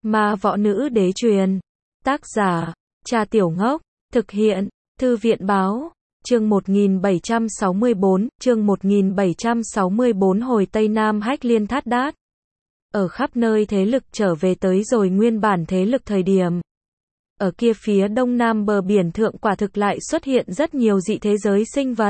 Ma võ nữ đế truyền. Tác giả, Cha Tiểu Ngốc. Thực hiện, Thư viện báo. Chương 1764, hồi Tây Nam Hách Liên Thát Đát. Ở khắp nơi thế lực trở về tới rồi nguyên bản thế lực thời điểm. Ở kia phía đông nam bờ biển thượng quả thực lại xuất hiện rất nhiều dị thế giới sinh vật.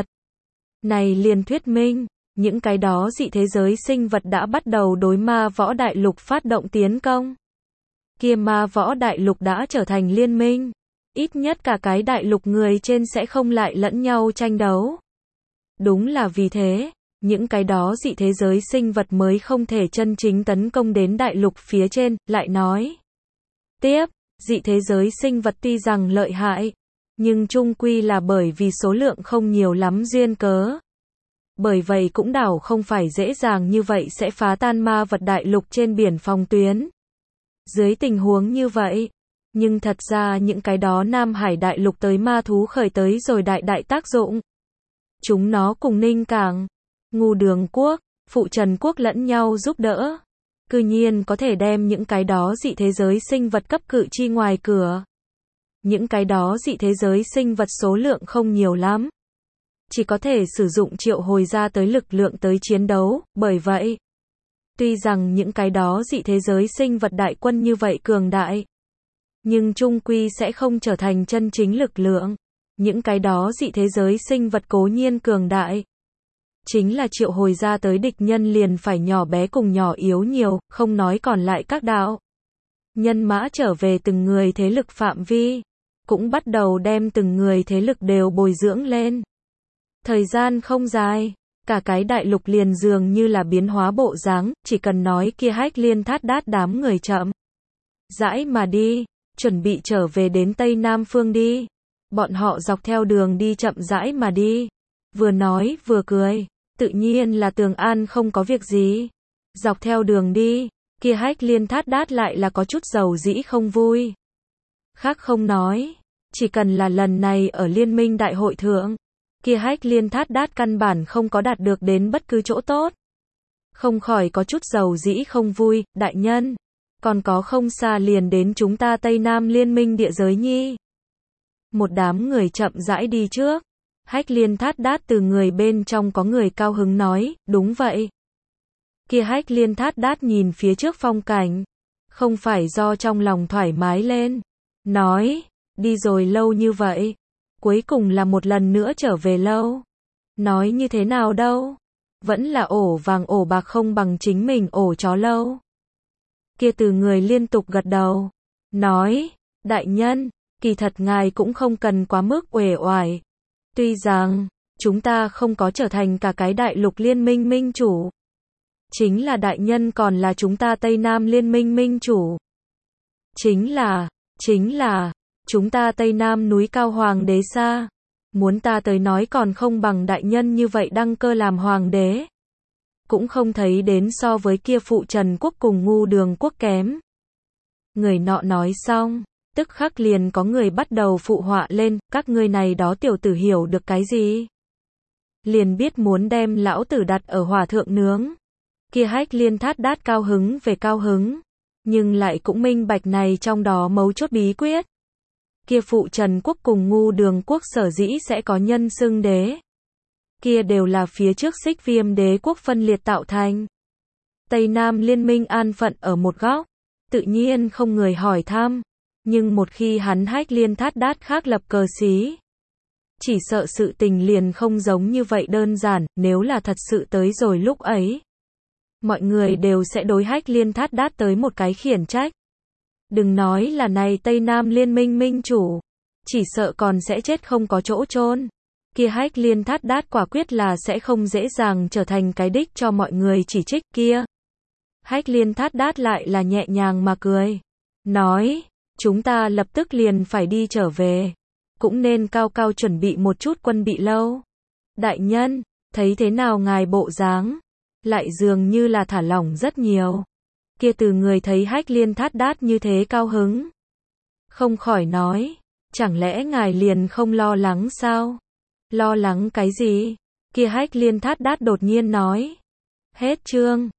Này liền thuyết minh, những cái đó dị thế giới sinh vật đã bắt đầu đối ma võ đại lục phát động tiến công. Kia ma võ đại lục đã trở thành liên minh. Ít nhất cả cái đại lục người trên sẽ không lại lẫn nhau tranh đấu. Đúng là vì thế, những cái đó dị thế giới sinh vật mới không thể chân chính tấn công đến đại lục phía trên, lại nói. Tiếp, dị thế giới sinh vật tuy rằng lợi hại, nhưng chung quy là bởi vì số lượng không nhiều lắm duyên cớ. Bởi vậy cũng đảo không phải dễ dàng như vậy sẽ phá tan ma vật đại lục trên biển phòng tuyến. Dưới tình huống như vậy, nhưng thật ra những cái đó Nam Hải đại lục tới ma thú khởi tới rồi đại tác dụng. Chúng nó cùng Ninh Cảng, Ngu Đường Quốc, Phụ Trần Quốc lẫn nhau giúp đỡ. Cư nhiên có thể đem những cái đó dị thế giới sinh vật cấp cự chi ngoài cửa. Những cái đó dị thế giới sinh vật số lượng không nhiều lắm. Chỉ có thể sử dụng triệu hồi ra tới lực lượng tới chiến đấu, bởi vậy. Tuy rằng những cái đó dị thế giới sinh vật đại quân như vậy cường đại. Nhưng chung quy sẽ không trở thành chân chính lực lượng. Những cái đó dị thế giới sinh vật cố nhiên cường đại. Chính là triệu hồi ra tới địch nhân liền phải nhỏ bé cùng nhỏ yếu nhiều, không nói còn lại các đạo. Nhân mã trở về từng người thế lực phạm vi. Cũng bắt đầu đem từng người thế lực đều bồi dưỡng lên. Thời gian không dài. Cả cái đại lục liền dường như là biến hóa bộ dáng, chỉ cần nói kia Hách Liên Thát Đát đám người chậm rãi mà đi, chuẩn bị trở về đến Tây Nam phương đi. Bọn họ dọc theo đường đi chậm rãi mà đi, vừa nói vừa cười, tự nhiên là Tường An không có việc gì. Dọc theo đường đi, kia Hách Liên Thát Đát lại là có chút dầu dĩ không vui. Khác không nói, chỉ cần là lần này ở Liên minh đại hội thượng, kia Hách Liên Thát Đát căn bản không có đạt được đến bất cứ chỗ tốt. Không khỏi có chút dầu dĩ không vui, đại nhân. Còn có không xa liền đến chúng ta Tây Nam liên minh địa giới nhi. Một đám người chậm rãi đi trước. Hách Liên Thát Đát từ người bên trong có người cao hứng nói, đúng vậy. Kia Hách Liên Thát Đát nhìn phía trước phong cảnh. Không phải do trong lòng thoải mái lên. Nói, đi rồi lâu như vậy. Cuối cùng là một lần nữa trở về lâu. Nói như thế nào đâu. Vẫn là ổ vàng ổ bạc không bằng chính mình ổ chó lâu. Kia từ người liên tục gật đầu. Nói, đại nhân, kỳ thật ngài cũng không cần quá mức uể oải. Tuy rằng, chúng ta không có trở thành cả cái đại lục liên minh minh chủ. Chính là đại nhân còn là chúng ta Tây Nam liên minh minh chủ. Chính là, chúng ta Tây Nam núi cao hoàng đế xa. Muốn ta tới nói còn không bằng đại nhân như vậy đăng cơ làm hoàng đế. Cũng không thấy đến so với kia Phụ Trần Quốc cùng Ngu Đường Quốc kém. Người nọ nói xong, tức khắc liền có người bắt đầu phụ họa lên, các ngươi này đó tiểu tử hiểu được cái gì? Liền biết muốn đem lão tử đặt ở hỏa thượng nướng. Kia Hách Liên Thát Đát cao hứng về cao hứng, nhưng lại cũng minh bạch này trong đó mấu chốt bí quyết. Kia Phụ Trần Quốc cùng Ngu Đường Quốc sở dĩ sẽ có nhân xưng đế. Kia đều là phía trước Xích Viêm đế quốc phân liệt tạo thành. Tây Nam liên minh an phận ở một góc, tự nhiên không người hỏi thăm, nhưng một khi hắn Hách Liên Thát Đát khác lập cờ xí, chỉ sợ sự tình liền không giống như vậy đơn giản, nếu là thật sự tới rồi lúc ấy. Mọi người đều sẽ đối Hách Liên Thát Đát tới một cái khiển trách. Đừng nói là này Tây Nam liên minh minh chủ, chỉ sợ còn sẽ chết không có chỗ chôn. Kia Hách Liên Thát Đát quả quyết là sẽ không dễ dàng trở thành cái đích cho mọi người chỉ trích kia. Hách Liên Thát Đát lại là nhẹ nhàng mà cười. Nói, chúng ta lập tức liền phải đi trở về. Cũng nên cao cao chuẩn bị một chút quân bị lâu. Đại nhân, thấy thế nào ngài bộ dáng? Lại dường như là thả lỏng rất nhiều. Kia từ người thấy Hách Liên Thát Đát như thế cao hứng. Không khỏi nói, chẳng lẽ ngài liền không lo lắng sao? Lo lắng cái gì? Kia Hách Liên Thát Đát đột nhiên nói. Hết chương.